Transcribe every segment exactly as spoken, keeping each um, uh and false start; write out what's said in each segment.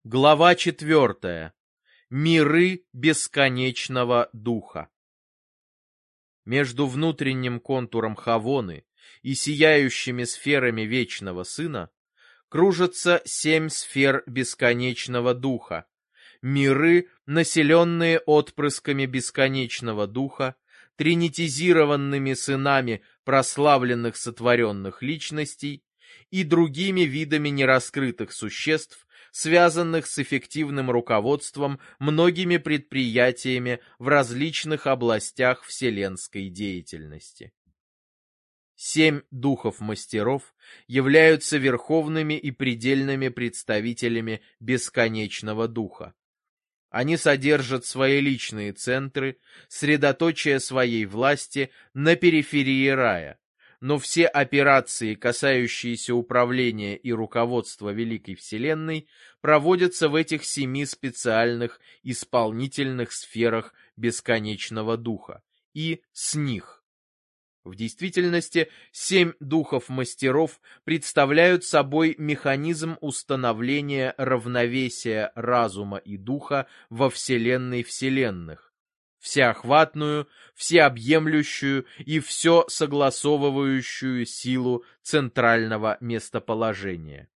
Глава четвертая. Миры бесконечного духа. Между внутренним контуром Хавоны и сияющими сферами Вечного Сына кружатся семь сфер бесконечного духа, миры, населенные отпрысками бесконечного духа, тринитизированными сынами прославленных сотворенных личностей и другими видами нераскрытых существ, связанных с эффективным руководством многими предприятиями в различных областях вселенской деятельности. Семь духов-мастеров являются верховными и предельными представителями бесконечного духа. Они содержат свои личные центры, средоточие своей власти на периферии рая, но все операции, касающиеся управления и руководства Великой Вселенной, проводятся в этих семи специальных исполнительных сферах бесконечного духа и с них. В действительности, семь духов-мастеров представляют собой механизм установления равновесия разума и духа во Вселенной вселенных, всеохватную, всеобъемлющую и все согласовывающую силу центрального местоположения.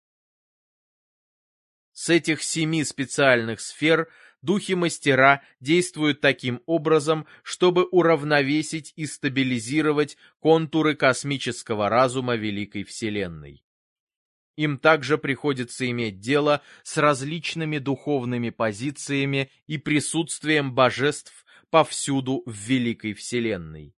С этих семи специальных сфер духи-мастера действуют таким образом, чтобы уравновесить и стабилизировать контуры космического разума Великой Вселенной. Им также приходится иметь дело с различными духовными позициями и присутствием божеств повсюду в Великой Вселенной.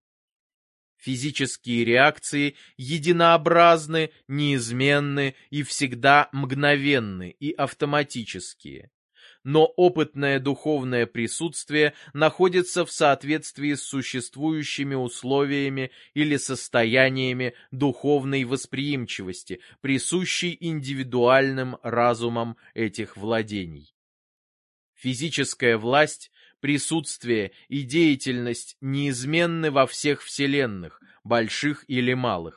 Физические реакции единообразны, неизменны и всегда мгновенны и автоматические. Но опытное духовное присутствие находится в соответствии с существующими условиями или состояниями духовной восприимчивости, присущей индивидуальным разумам этих владений. Физическая власть, присутствие и деятельность неизменны во всех вселенных, больших или малых.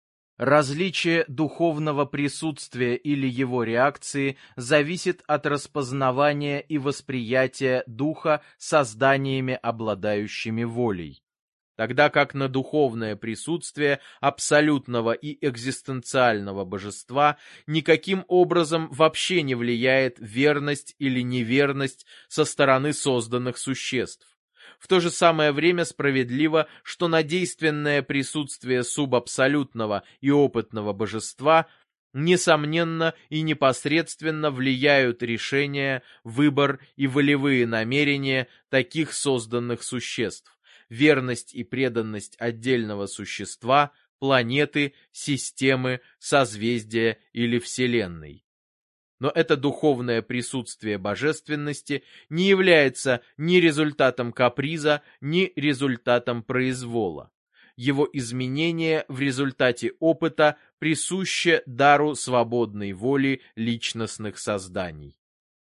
Различие духовного присутствия или его реакции зависит от распознавания и восприятия духа созданиями, обладающими волей, тогда как на духовное присутствие абсолютного и экзистенциального божества никаким образом вообще не влияет верность или неверность со стороны созданных существ. В то же самое время справедливо, что на действенное присутствие субабсолютного и опытного божества несомненно и непосредственно влияют решения, выбор и волевые намерения таких созданных существ, верность и преданность отдельного существа, планеты, системы, созвездия или Вселенной. Но это духовное присутствие божественности не является ни результатом каприза, ни результатом произвола. Его изменение в результате опыта присуще дару свободной воли личностных созданий.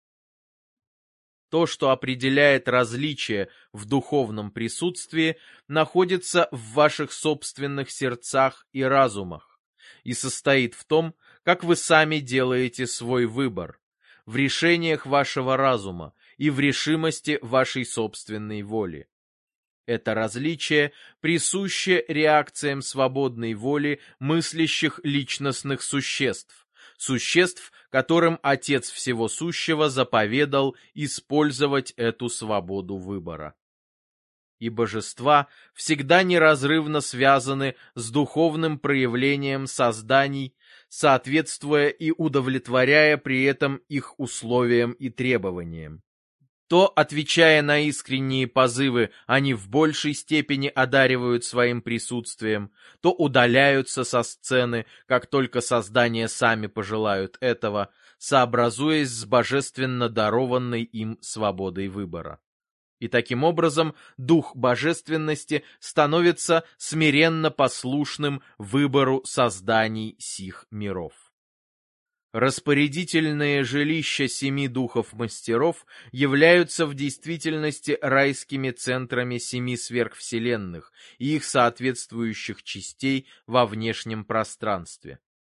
То, что определяет различие в духовном присутствии, находится в ваших собственных сердцах и разумах и состоит в том, как вы сами делаете свой выбор, в решениях вашего разума и в решимости вашей собственной воли. Это различие присуще реакциям свободной воли мыслящих личностных существ, существ, которым Отец Всего Сущего заповедал использовать эту свободу выбора. И божества всегда неразрывно связаны с духовным проявлением созданий, соответствуя и удовлетворяя при этом их условиям и требованиям. То, отвечая на искренние позывы, они в большей степени одаривают своим присутствием, то удаляются со сцены, как только создания сами пожелают этого, сообразуясь с божественно дарованной им свободой выбора. И таким образом дух божественности становится смиренно послушным выбору созданий сих миров. Распорядительные жилища семи духов-мастеров являются в действительности райскими центрами семи сверхвселенных и их соответствующих частей во внешнем пространстве.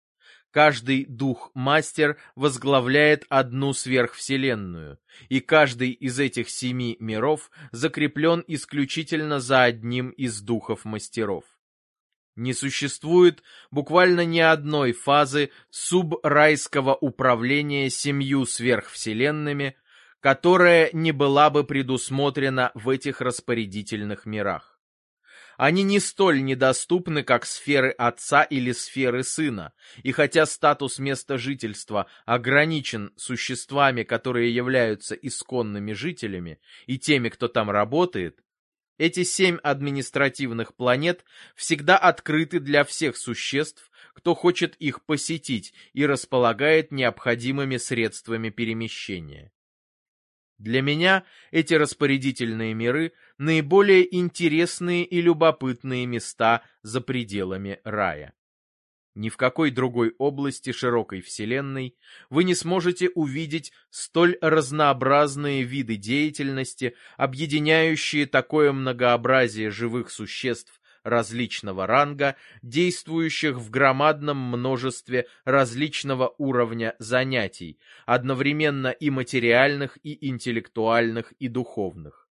Каждый дух-мастер возглавляет одну сверхвселенную, и каждый из этих семи миров закреплен исключительно за одним из духов-мастеров. Не существует буквально ни одной фазы субрайского управления семью сверхвселенными, которая не была бы предусмотрена в этих распорядительных мирах. Они не столь недоступны, как сферы отца или сферы сына, и хотя статус места жительства ограничен существами, которые являются исконными жителями, и теми, кто там работает, эти семь административных планет всегда открыты для всех существ, кто хочет их посетить и располагает необходимыми средствами перемещения. Для меня эти распорядительные миры – наиболее интересные и любопытные места за пределами рая. Ни в какой другой области широкой вселенной вы не сможете увидеть столь разнообразные виды деятельности, объединяющие такое многообразие живых существ различного ранга, действующих в громадном множестве различного уровня занятий, одновременно и материальных, и интеллектуальных, и духовных.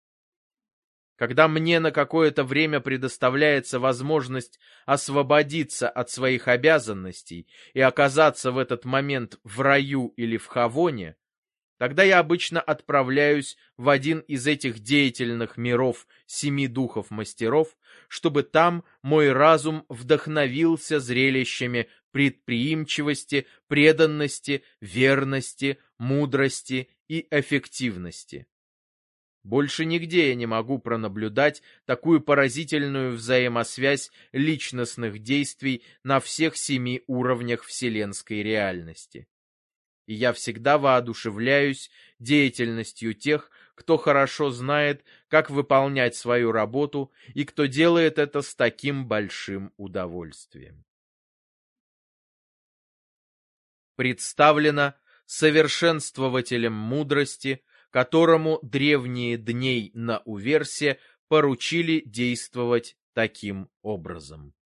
Когда мне на какое-то время предоставляется возможность освободиться от своих обязанностей и оказаться в этот момент в раю или в Хавоне, тогда я обычно отправляюсь в один из этих деятельных миров семи духов-мастеров, чтобы там мой разум вдохновился зрелищами предприимчивости, преданности, верности, мудрости и эффективности. Больше нигде я не могу пронаблюдать такую поразительную взаимосвязь личностных действий на всех семи уровнях вселенской реальности. И я всегда воодушевляюсь деятельностью тех, кто хорошо знает, как выполнять свою работу и кто делает это с таким большим удовольствием. Представлено совершенствователем мудрости, которому древние дней на Уверсе поручили действовать таким образом.